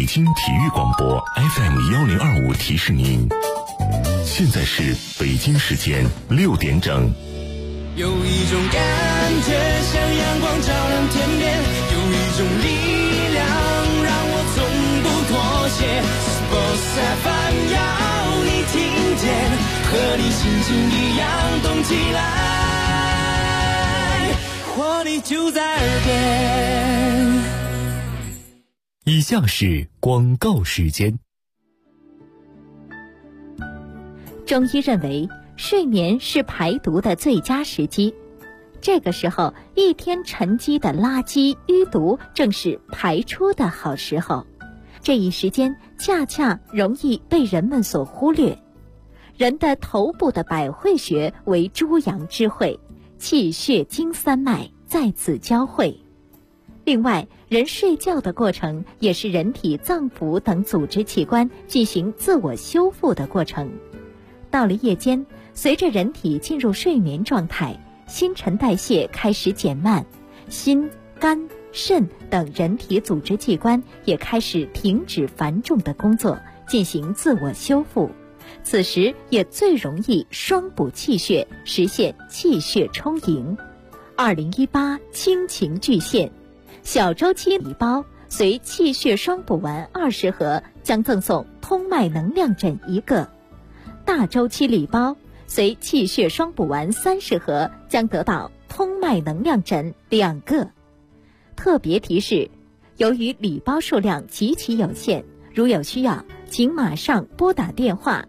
京体育广播 FM1025提示您，现在是北京时间6点整。 有一种感觉像阳光照亮天边，有一种力量让我从不妥协。Sports FM 要你听见，和你心情一样动起来，活力就在耳边。 以下是广告时间。 中医认为，睡眠是排毒的最佳时机。这个时候，一天沉积的垃圾淤毒正是排出的好时候。这一时间恰恰容易被人们所忽略。人的头部的百会穴为诸阳之会，气血经三脉在此交汇。另外，人睡觉的过程也是人体脏腑等组织器官进行自我修复的过程。到了夜间，随着人体进入睡眠状态，新陈代谢开始减慢，心、肝、肾等人体组织器官也开始停止繁重的工作，进行自我修复。此时也最容易双补气血，实现气血充盈。2018亲情巨献，小周期礼包随气血双补丸20盒将赠送通脉能量枕1个，大周期礼包随气血双补丸30盒将得到通脉能量枕2个。特别提示，由于礼包数量极其有限，如有需要，请马上拨打电话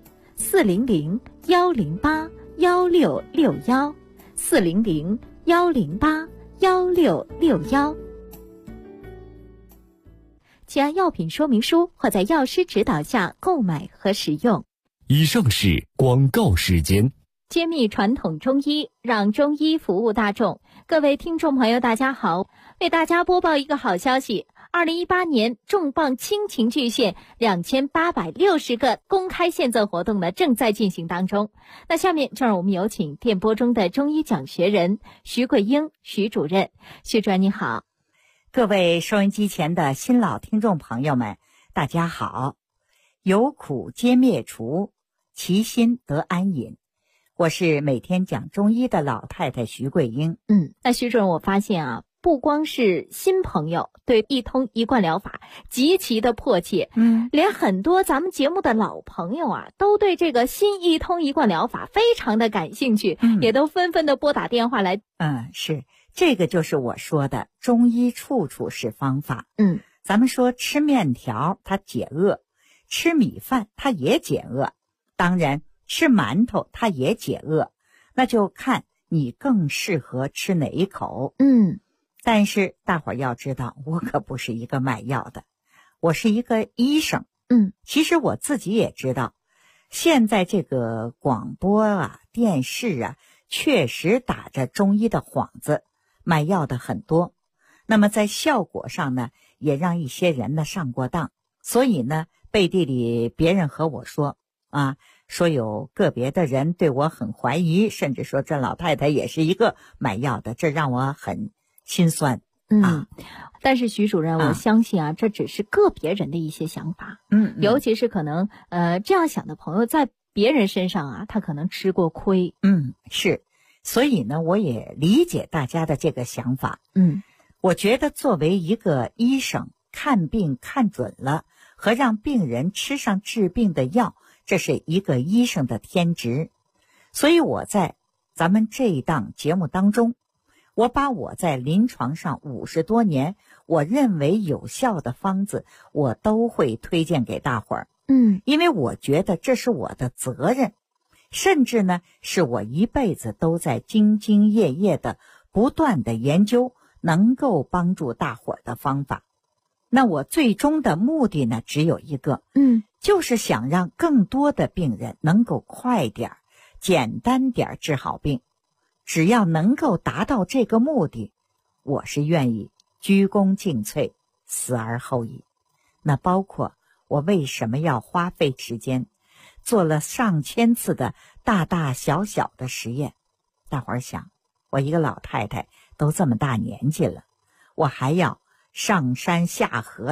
400-108-1661，400-108-1661。请按药品说明书或在药师指导下购买和使用。 以上是广告时间。 揭秘传统中医，让中医服务大众。各位听众朋友大家好，为大家播报一个好消息，2018年重磅亲情巨献2860个公开献赠活动呢正在进行当中。那下面就让我们有请电波中的中医讲学人徐桂英徐主任。徐主任你好。 各位收音机前的新老听众朋友们大家好。有苦皆灭除，其心得安隐。我是每天讲中医的老太太徐桂英。 那徐主任，我发现啊，不光是新朋友对一通一贯疗法极其的迫切，连很多咱们节目的老朋友啊，都对这个新一通一贯疗法非常的感兴趣，也都纷纷的拨打电话来。 是，这个就是我说的中医处处是方法。咱们说吃面条它解饿，吃米饭它也解饿，当然吃馒头它也解饿，那就看你更适合吃哪一口。但是大伙儿要知道，我可不是一个卖药的，我是一个医生。其实我自己也知道，现在这个广播啊、电视啊，确实打着中医的幌子，卖药的很多。那么在效果上呢，也让一些人呢上过当。所以呢，背地里别人和我说说有个别的人对我很怀疑，甚至说这老太太也是一个买药的，这让我很心酸。 但是徐主任，我相信啊，这只是个别人的一些想法。尤其是可能这样想的朋友在别人身上啊，他可能吃过亏。 是，所以呢，我也理解大家的这个想法。我觉得作为一个医生，看病看准了和让病人吃上治病的药，这是一个医生的天职。所以我在咱们这一档节目当中，我把我在临床上50多年我认为有效的方子，我都会推荐给大伙儿。因为我觉得这是我的责任，甚至呢是我一辈子都在兢兢业业的不断的研究能够帮助大伙儿的方法。那我最终的目的呢只有一个，就是想让更多的病人能够快点简单点治好病。只要能够达到这个目的，我是愿意鞠躬尽瘁，死而后已。那包括我为什么要花费时间做了上千次的大大小小的实验。大伙儿想，我一个老太太都这么大年纪了，我还要上山下河的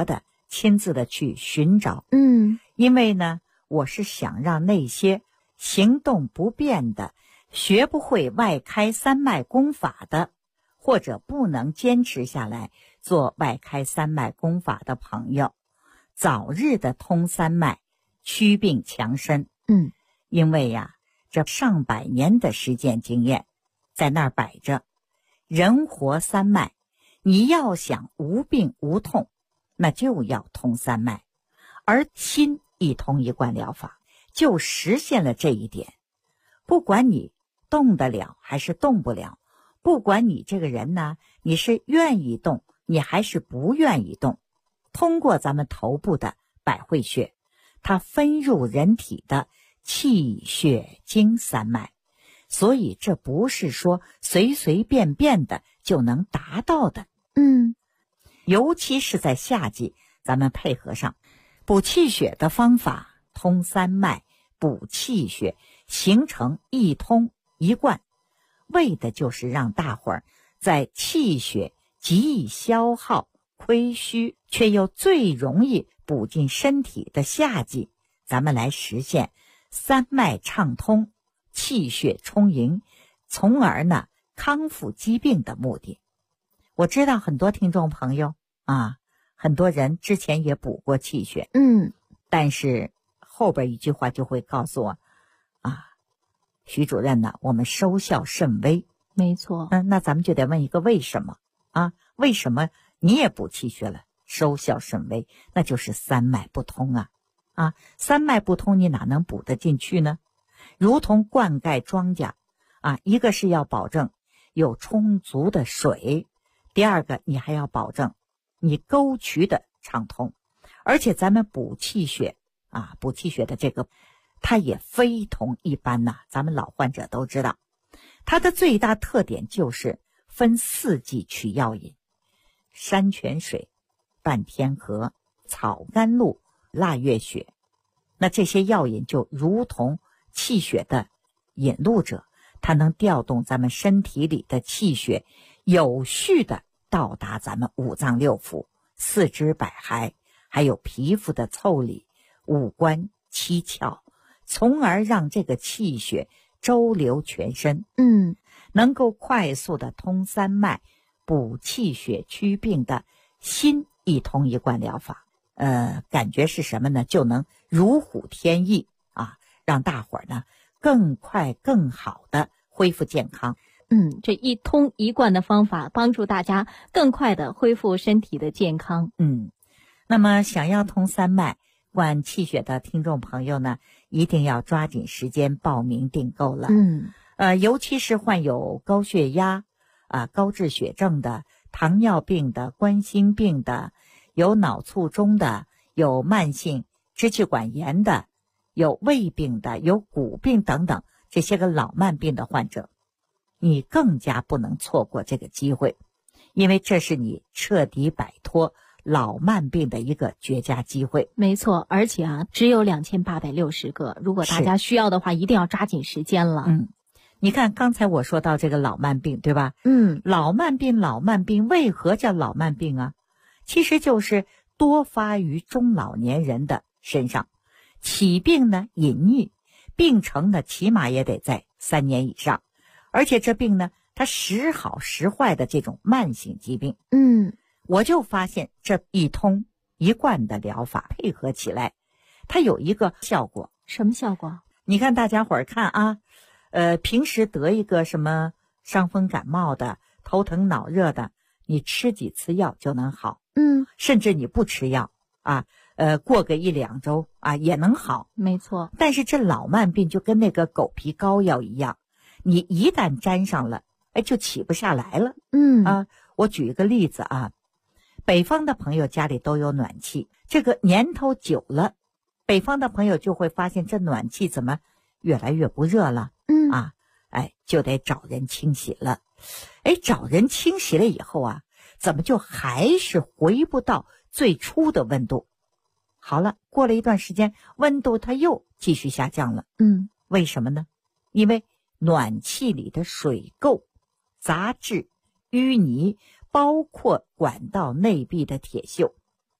亲自的去寻找。因为呢，我是想让那些行动不便的、学不会外开三脉功法的，或者不能坚持下来做外开三脉功法的朋友，早日的通三脉，祛病强身。因为呀，这上百年的实践经验在那儿摆着，人活三脉，你要想无病无痛，那就要通三脉，而心一通一贯疗法就实现了这一点。不管你动得了还是动不了，不管你这个人呢，你是愿意动你还是不愿意动，通过咱们头部的百会穴，它分入人体的气血经三脉，所以这不是说随随便便的就能达到的。尤其是在夏季，咱们配合上补气血的方法，通三脉补气血，形成一通一贯，为的就是让大伙儿在气血极易消耗亏虚却又最容易补进身体的夏季，咱们来实现三脉畅通，气血充盈，从而呢康复疾病的目的。我知道很多听众朋友很多人之前也补过气血，但是后边一句话就会告诉我徐主任呢，我们收效甚微。 没错。 那咱们就得问一个为什么为什么你也补气血了，收效甚微？那就是三脉不通三脉不通，你哪能补得进去呢？如同灌溉庄稼一个是要保证有充足的水，第二个你还要保证你沟渠的畅通。而且咱们补气血补气血的这个它也非同一般咱们老患者都知道，它的最大特点就是分4季取药引：山泉水、半天河、草甘露、腊月雪。那这些药引就如同气血的引路者，它能调动咱们身体里的气血，有序的到达咱们五脏六腑、四肢百骸，还有皮肤的腠理、五官七窍，从而让这个气血周流全身，能够快速的通三脉、补气血祛病的心一通一贯疗法。感觉是什么呢？就能如虎添翼让大伙儿呢更快更好的恢复健康。 这一通一贯的方法帮助大家更快的恢复身体的健康。 那么想要通三脉灌气血的听众朋友呢，一定要抓紧时间报名订购了。尤其是患有高血压高脂血症的、糖尿病的、冠心病的，有脑卒中的，有慢性支气管炎的，有胃病的，有骨病等等，这些个老慢病的患者，你更加不能错过这个机会，因为这是你彻底摆脱老慢病的一个绝佳机会。 没错，而且只有2860个，如果大家需要的话，一定要抓紧时间了。 你看刚才我说到这个老慢病，对吧？老慢病为何叫老慢病其实就是多发于中老年人的身上，起病呢隐匿，病程呢起码也得在3年以上，而且这病呢它时好时坏的这种慢性疾病。我就发现这一通一贯的疗法配合起来，它有一个效果。 什么效果？ 你看大家伙儿看平时得一个什么伤风感冒的、头疼脑热的，你吃几次药就能好。甚至你不吃药过个1、2周也能好。 没错。 但是这老慢病就跟那个狗皮膏药一样，你一旦沾上了就起不下来了。我举一个例子北方的朋友家里都有暖气，这个年头久了，北方的朋友就会发现这暖气怎么越来越不热了。就得找人清洗了。找人清洗了以后怎么就还是回不到最初的温度？好了，过了一段时间，温度它又继续下降了。为什么呢？因为暖气里的水垢、杂质、淤泥，包括管道内壁的铁锈，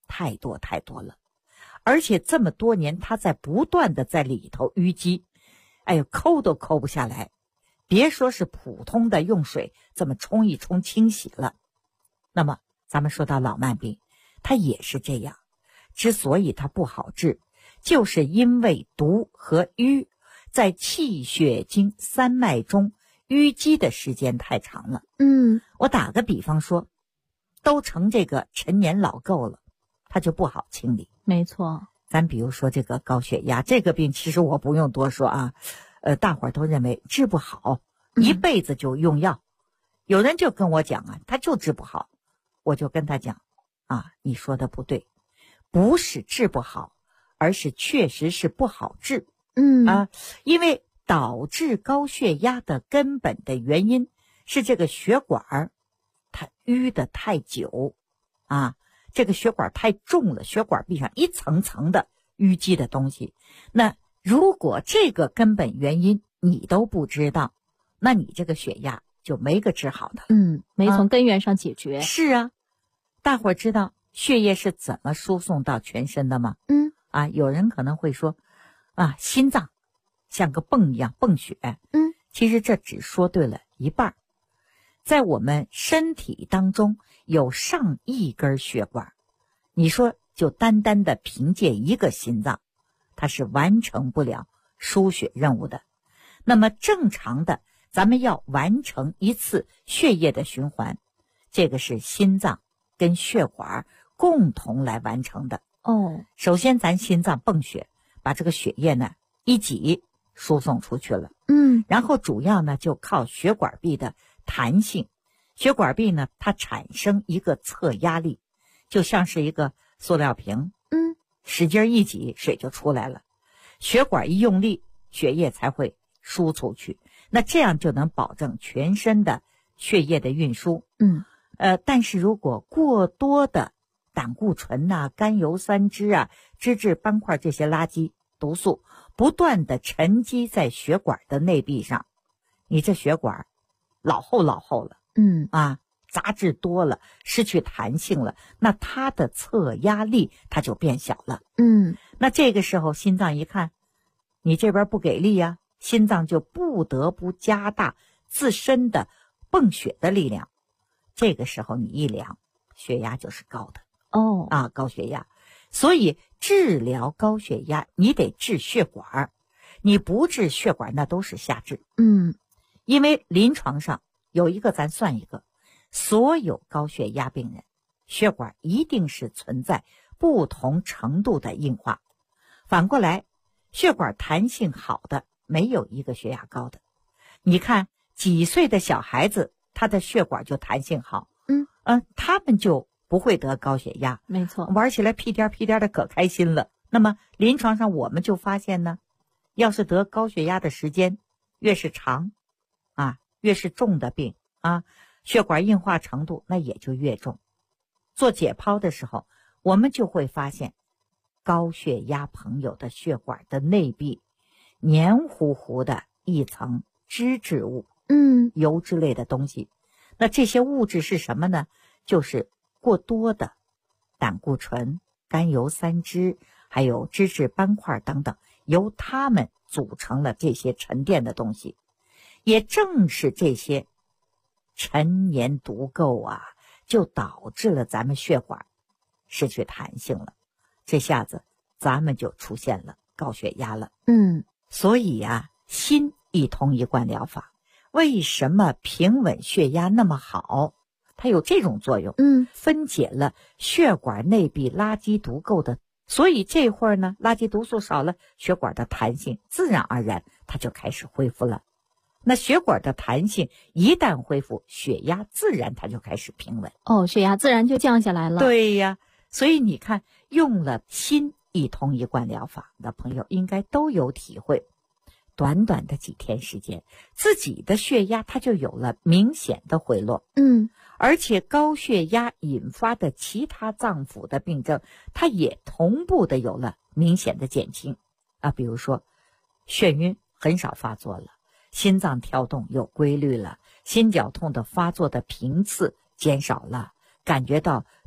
太多太多了。而且这么多年他在不断的在里头淤积，哎呦，抠都抠不下来，别说是普通的用水这么冲一冲清洗了。那么咱们说到老慢病，它也是这样，之所以它不好治，就是因为毒和瘀在气血经三脉中淤积的时间太长了。我打个比方说，都成这个陈年老垢了，它就不好清理。 没错， 咱比如说这个高血压这个病，其实我不用多说啊，大伙儿都认为治不好，一辈子就用药。有人就跟我讲啊，他就治不好，我就跟他讲啊，你说的不对，不是治不好，而是确实是不好治。因为导致高血压的根本的原因是这个血管它淤得太久啊，这个血管太重了，血管壁上一层层的淤积的东西。那如果这个根本原因你都不知道，那你这个血压就没个治好的。 没从根源上解决。 是啊，大伙儿知道血液是怎么输送到全身的吗？有人可能会说啊，心脏像个泵一样泵血。其实这只说对了一半。在我们身体当中有上亿根血管，你说就单单的凭借一个心脏，它是完成不了输血任务的。那么正常的咱们要完成一次血液的循环，这个是心脏跟血管共同来完成的。首先咱心脏泵血，把这个血液呢一挤输送出去了。然后主要呢就靠血管壁的弹性。血管壁呢它产生一个侧压力，就像是一个塑料瓶，使劲一挤水就出来了，血管一用力血液才会输出去，那这样就能保证全身的血液的运输。但是如果过多的胆固醇啊、甘油三酯啊、脂质斑块这些垃圾毒素不断的沉积在血管的内壁上，你这血管老厚了，杂质多了，失去弹性了，那它的侧压力它就变小了。那这个时候心脏一看你这边不给力啊，心脏就不得不加大自身的泵血的力量。这个时候你一量，血压就是高的。高血压。所以治疗高血压你得治血管，你不治血管那都是瞎治。因为临床上有一个咱算一个，所有高血压病人血管一定是存在不同程度的硬化。反过来，血管弹性好的没有一个血压高的。你看几岁的小孩子他的血管就弹性好，他们就不会得高血压。 没错， 玩起来屁颠屁颠的可开心了。那么临床上我们就发现呢，要是得高血压的时间越是长越是重的病血管硬化程度那也就越重。做解剖的时候我们就会发现，高血压朋友的血管的内壁黏糊糊的一层脂质物，油脂类的东西。那这些物质是什么呢？就是过多的胆固醇、甘油三酯还有脂质斑块等等，由它们组成了这些沉淀的东西。也正是这些陈年毒垢就导致了咱们血管失去弹性了，这下子咱们就出现了高血压了。所以心一通一贯疗法为什么平稳血压那么好？它有这种作用，分解了血管内壁垃圾毒垢的，所以这会儿呢，垃圾毒素少了，血管的弹性自然而然它就开始恢复了。那血管的弹性一旦恢复，血压自然它就开始平稳。 血压自然就降下来了。 对呀，所以你看，用了心一通一贯疗法的朋友应该都有体会。短短的几天时间，自己的血压它就有了明显的回落。而且高血压引发的其他脏腑的病症，它也同步的有了明显的减轻比如说眩晕很少发作了，心脏跳动有规律了，心绞痛的发作的频次减少了，感觉到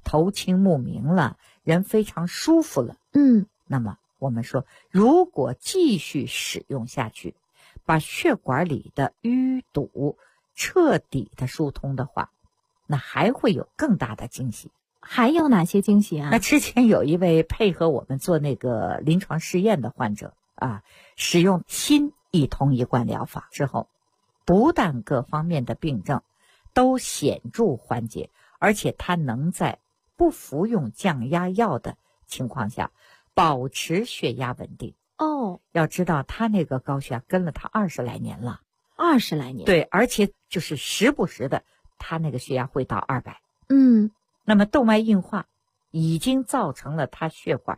头清目明了，人非常舒服了。那么我们说，如果继续使用下去，把血管里的淤堵彻底的疏通的话，那还会有更大的惊喜。 还有哪些惊喜啊？ 那之前有一位配合我们做那个临床试验的患者啊，使用新一通一贯疗法之后，不但各方面的病症都显著缓解，而且他能在不服用降压药的情况下保持血压稳定。要知道他那个高血压跟了他20来年了。 20来年？对， 而且就是时不时的他那个血压会到200。那么动脉硬化已经造成了他血管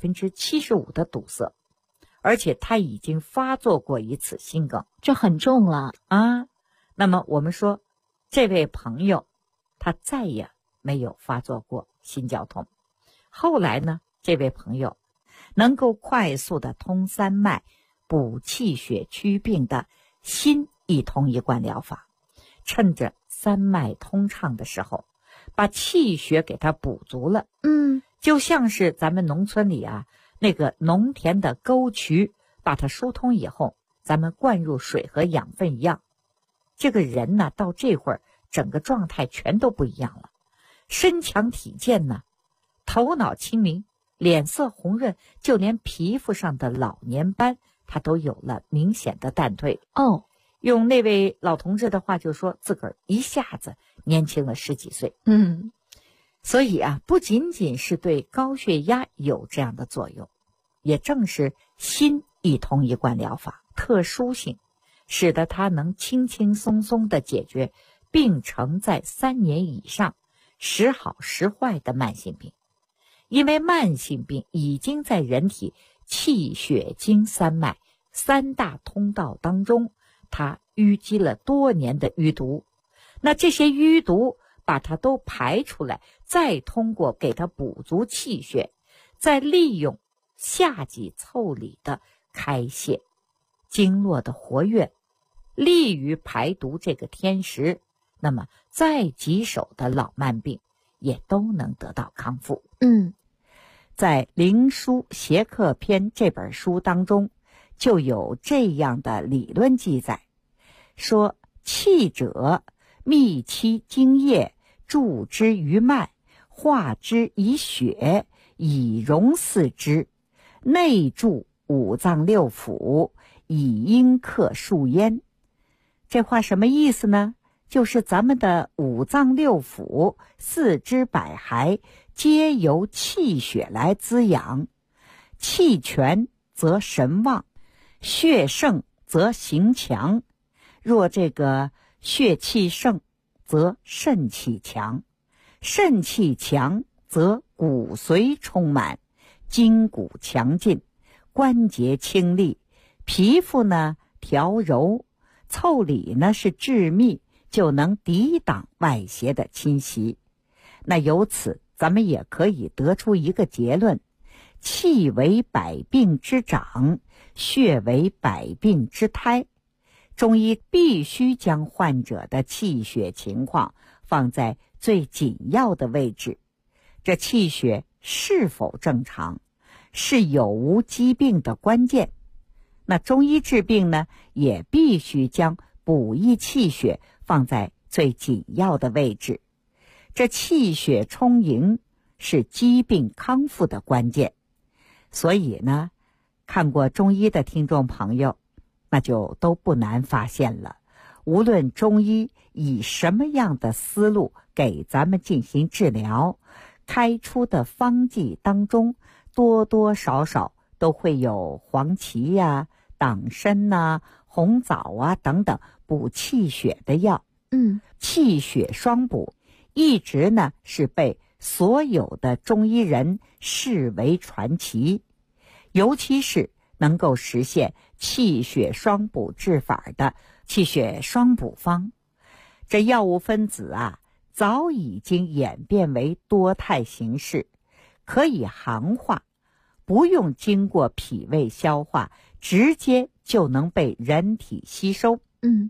75%的堵塞，而且他已经发作过一次心梗， 这很重了啊。那么我们说，这位朋友他再也没有发作过心绞痛。后来呢，这位朋友能够快速的通三脉、补气血祛病的新一通一贯疗法，趁着三脉通畅的时候，把气血给它补足了。就像是咱们农村里啊，那个农田的沟渠，把它疏通以后，咱们灌入水和养分一样。这个人呢，到这会儿整个状态全都不一样了，身强体健呢，头脑清明，脸色红润，就连皮肤上的老年斑他都有了明显的淡退。用那位老同志的话就说，自个儿一下子年轻了10几岁。所以啊，不仅仅是对高血压有这样的作用，也正是新一通一贯疗法特殊性，使得它能轻轻松松地解决病程在3年以上、时好时坏的慢性病。因为慢性病已经在人体气血经三脉3大通道当中，它淤积了多年的淤毒，那这些淤毒把它都排出来，再通过给它补足气血，再利用下棘腠理的开泄，经络的活跃，利于排毒这个天时，那么再棘手的老慢病也都能得到康复。在《灵枢邪客篇》这本书当中，就有这样的理论记载，说气者，密其精液，注之于脉，化之以血，以荣四肢，内注五脏六腑，以阴克数焉。这话什么意思呢？就是咱们的五脏六腑、四肢百骸皆由气血来滋养，气全则神旺，血盛则形强。若这个血气盛，则肾气强，肾气强则骨髓充满，筋骨强劲，关节清利，皮肤呢调柔，腠理呢是致密，就能抵挡外邪的侵袭。那由此咱们也可以得出一个结论，气为百病之长，血为百病之胎。中医必须将患者的气血情况放在最紧要的位置，这气血是否正常，是有无疾病的关键。那中医治病呢，也必须将补益气血放在最紧要的位置。这气血充盈是疾病康复的关键。所以呢，看过中医的听众朋友，那就都不难发现了，无论中医以什么样的思路给咱们进行治疗，开出的方剂当中多多少少都会有黄芪呀、党参呐、红枣啊等等补气血的药。气血双补一直呢是被所有的中医人视为传奇，尤其是能够实现气血双补治法的气血双补方，这药物分子啊，早已经演变为多态形式，可以含化，不用经过脾胃消化，直接就能被人体吸收。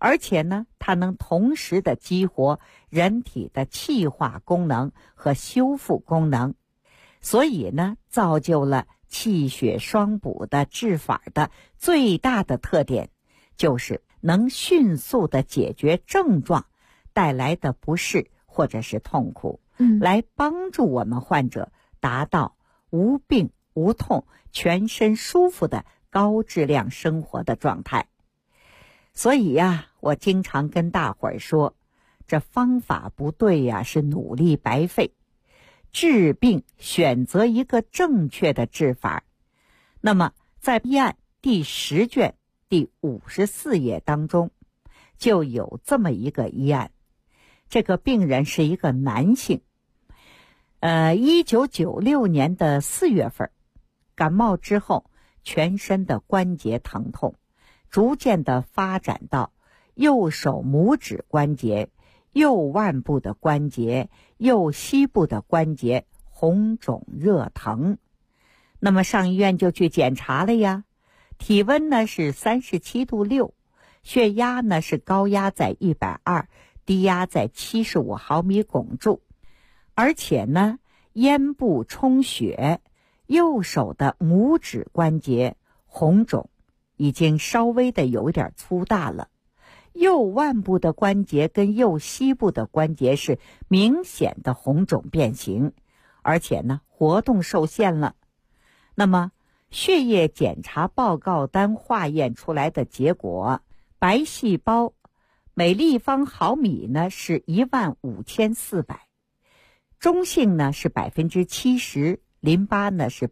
而且呢，它能同时的激活人体的气化功能和修复功能，所以呢，造就了气血双补的治法的最大的特点，就是能迅速的解决症状带来的不适或者是痛苦，来帮助我们患者达到无病无痛、全身舒服的高质量生活的状态。所以呀，我经常跟大伙儿说，这方法不对呀，是努力白费。治病选择一个正确的治法。那么在医案第10卷第54页当中，就有这么一个医案。这个病人是一个男性，1996年的4月份，感冒之后，全身的关节疼痛逐渐的发展到右手拇指关节、右腕部的关节、右膝部的关节红肿热疼。那么上医院就去检查了呀，体温呢是37度6，血压呢是高压在120，低压在75毫米汞柱，而且呢咽部充血，右手的拇指关节红肿，已经稍微的有点粗大了。右腕部的关节跟右膝部的关节是明显的红肿变形，而且呢活动受限了。那么血液检查报告单化验出来的结果，白细胞每立方毫米呢是15400，中性呢是70%，淋巴呢是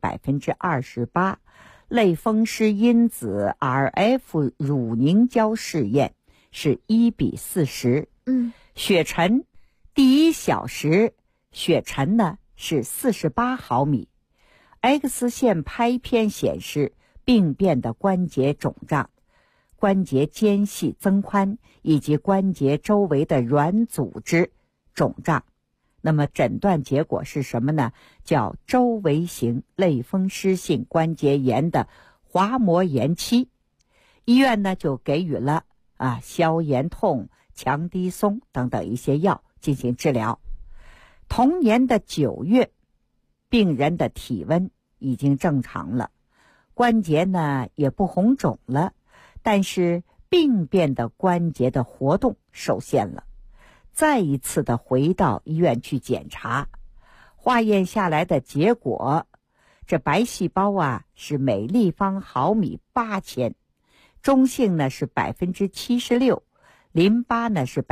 28%，类风湿因子 RF 乳凝胶试验是1:40。血沉第1小时血沉呢是48毫米。X 线拍片显示病变的关节肿胀、关节间隙增宽以及关节周围的软组织肿胀。那么诊断结果是什么呢？叫周围型类风湿性关节炎的滑膜炎期。医院呢就给予了消炎痛、强滴松等等一些药进行治疗。同年的9月，病人的体温已经正常了，关节呢也不红肿了，但是病变的关节的活动受限了。再一次的回到医院去检查，化验下来的结果，这白细胞是每立方毫米8000，中性呢是76%，淋巴呢是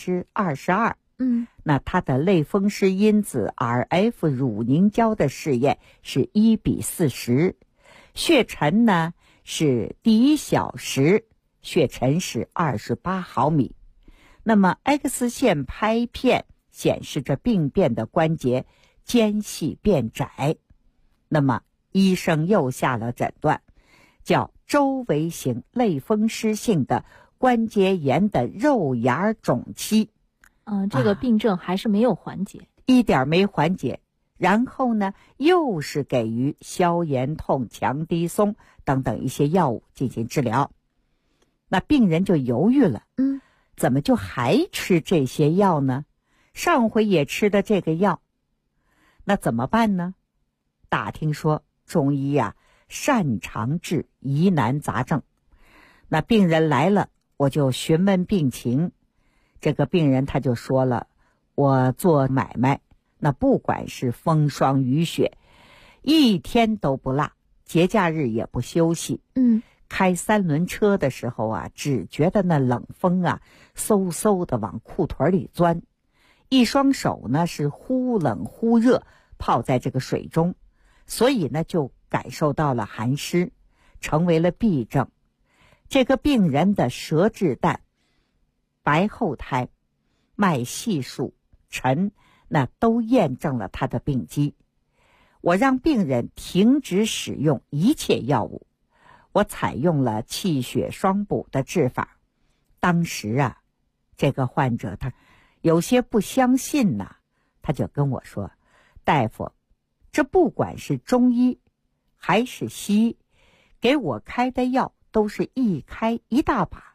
22%。那它的类风湿因子 RF 乳凝胶的试验是1:40，血沉呢是第1小时血沉是28毫米。那么 X 线拍片显示着病变的关节间隙变窄。那么医生又下了诊断，叫周围型类风湿性的关节炎的肉芽肿期。 这个病症还是没有缓解， 一点没缓解。然后呢，又是给予消炎痛、强滴松等等一些药物进行治疗。那病人就犹豫了，怎么就还吃这些药呢？上回也吃的这个药，那怎么办呢？打听说中医擅长治疑难杂症。那病人来了，我就询问病情。这个病人他就说了，我做买卖，那不管是风霜雨雪，一天都不落，节假日也不休息。开3轮车的时候只觉得那冷风嗖嗖的往裤腿里钻，一双手呢是忽冷忽热泡在这个水中，所以呢就感受到了寒湿，成为了痹症。这个病人的舌质淡、白厚苔、脉细数、沉，那都验证了他的病机。我让病人停止使用一切药物，我采用了气血双补的治法。当时这个患者他有些不相信他就跟我说，大夫，这不管是中医还是西医，给我开的药都是一开一大把，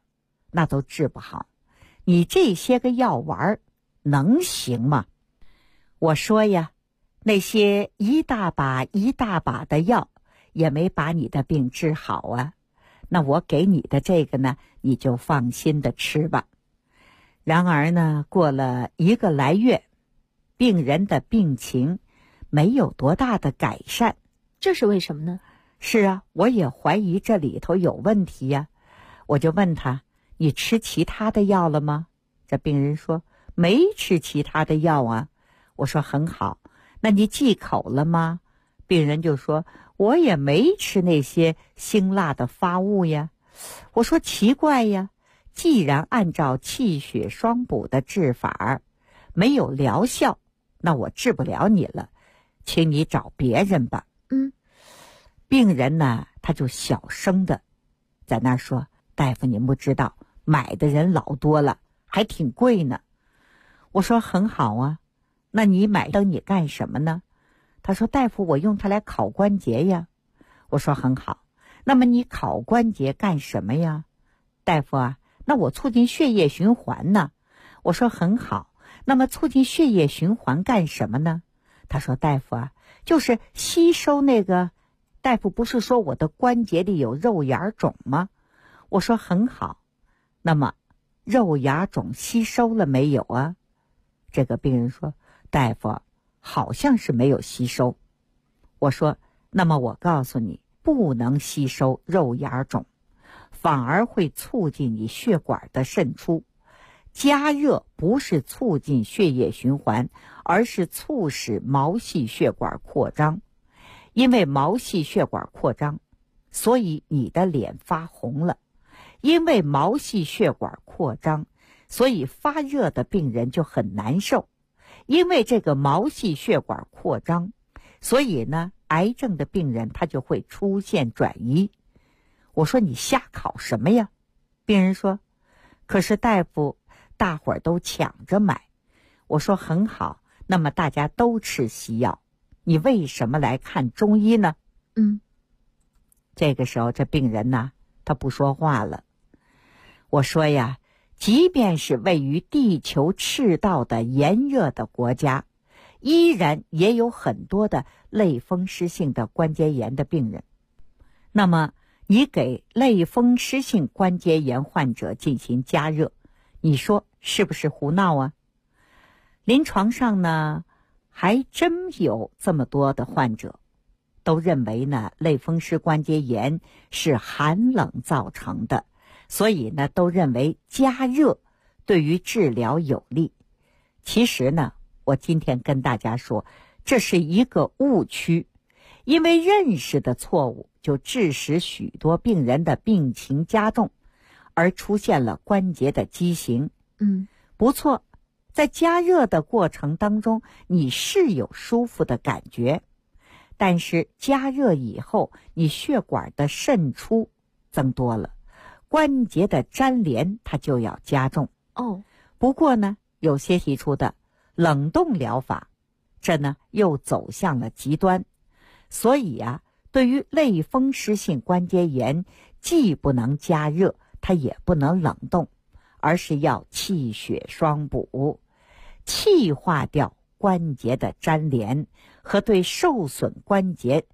那都治不好。你这些个药丸能行吗？我说呀，那些一大把一大把的药也没把你的病治好啊。那我给你的这个呢，你就放心的吃吧。然而呢，过了1个来月，病人的病情没有多大的改善。 这是为什么呢？ 是啊，我也怀疑这里头有问题呀。我就问他，你吃其他的药了吗？这病人说没吃其他的药啊。我说很好，那你忌口了吗？病人就说我也没吃那些辛辣的发物呀。我说奇怪呀，既然按照气血双补的治法没有疗效，那我治不了你了，请你找别人吧。病人呢，他就小声的在那说，大夫您不知道，买的人老多了，还挺贵呢。我说很好啊，那你买到你干什么呢？他说大夫，我用它来烤关节呀。我说很好，那么你烤关节干什么呀？大夫啊，那我促进血液循环呢。我说很好，那么促进血液循环干什么呢？他说大夫啊，就是吸收那个，大夫不是说我的关节里有肉芽肿吗？我说很好，那么肉芽肿吸收了没有啊？这个病人说大夫好像是没有吸收。我说那么我告诉你，不能吸收肉芽肿，反而会促进你血管的渗出。加热不是促进血液循环，而是促使毛细血管扩张。因为毛细血管扩张，所以你的脸发红了。因为毛细血管扩张，所以发热的病人就很难受。因为这个毛细血管扩张，所以呢，癌症的病人他就会出现转移。我说你瞎考什么呀？病人说可是大夫，大伙儿都抢着买。我说很好，那么大家都吃西药，你为什么来看中医呢？这个时候这病人呢，他不说话了。我说呀，即便是位于地球赤道的炎热的国家，依然也有很多的类风湿性的关节炎的病人。那么你给类风湿性关节炎患者进行加热，你说是不是胡闹啊？临床上呢，还真有这么多的患者都认为呢，类风湿关节炎是寒冷造成的，所以呢，都认为加热对于治疗有利。其实呢，我今天跟大家说，这是一个误区，因为认识的错误，就致使许多病人的病情加重，而出现了关节的畸形。不错，在加热的过程当中，你是有舒服的感觉，但是加热以后，你血管的渗出增多了，关节的粘连它就要加重。不过呢，有些提出的冷冻疗法，这呢又走向了极端。所以啊，对于类风湿性关节炎，既不能加热，它也不能冷冻，而是要气血双补，气化掉关节的粘连和对受损关节